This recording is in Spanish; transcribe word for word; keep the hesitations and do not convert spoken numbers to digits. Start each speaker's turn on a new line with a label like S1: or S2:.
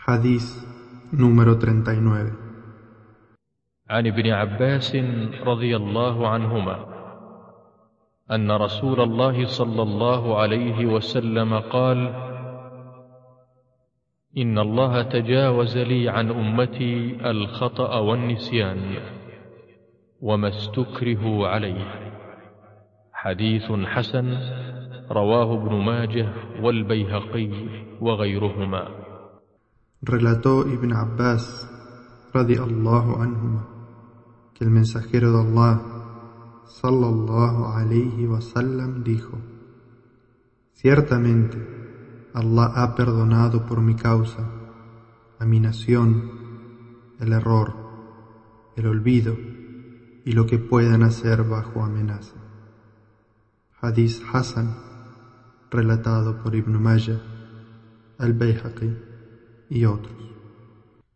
S1: Hadís número treinta y nueve.
S2: عن ابن عباس رضي الله عنهما أن رسول الله صلى الله عليه وسلم قال: إن الله تجاوز لي عن أمتي الخطأ والنسيان وما استكرهوا عليه. حديث حسن رواه ابن ماجه والبيهقي وغيرهما.
S1: Relató Ibn Abbas radiyallahu anhuma que el mensajero de Allah sallallahu alayhi wa sallam dijo: ciertamente Allah ha perdonado por mi causa a mi nación el error, el olvido y lo que puedan hacer bajo amenaza. Hadís Hasan, relatado por Ibn Majah, al-Bayhaqi y otros.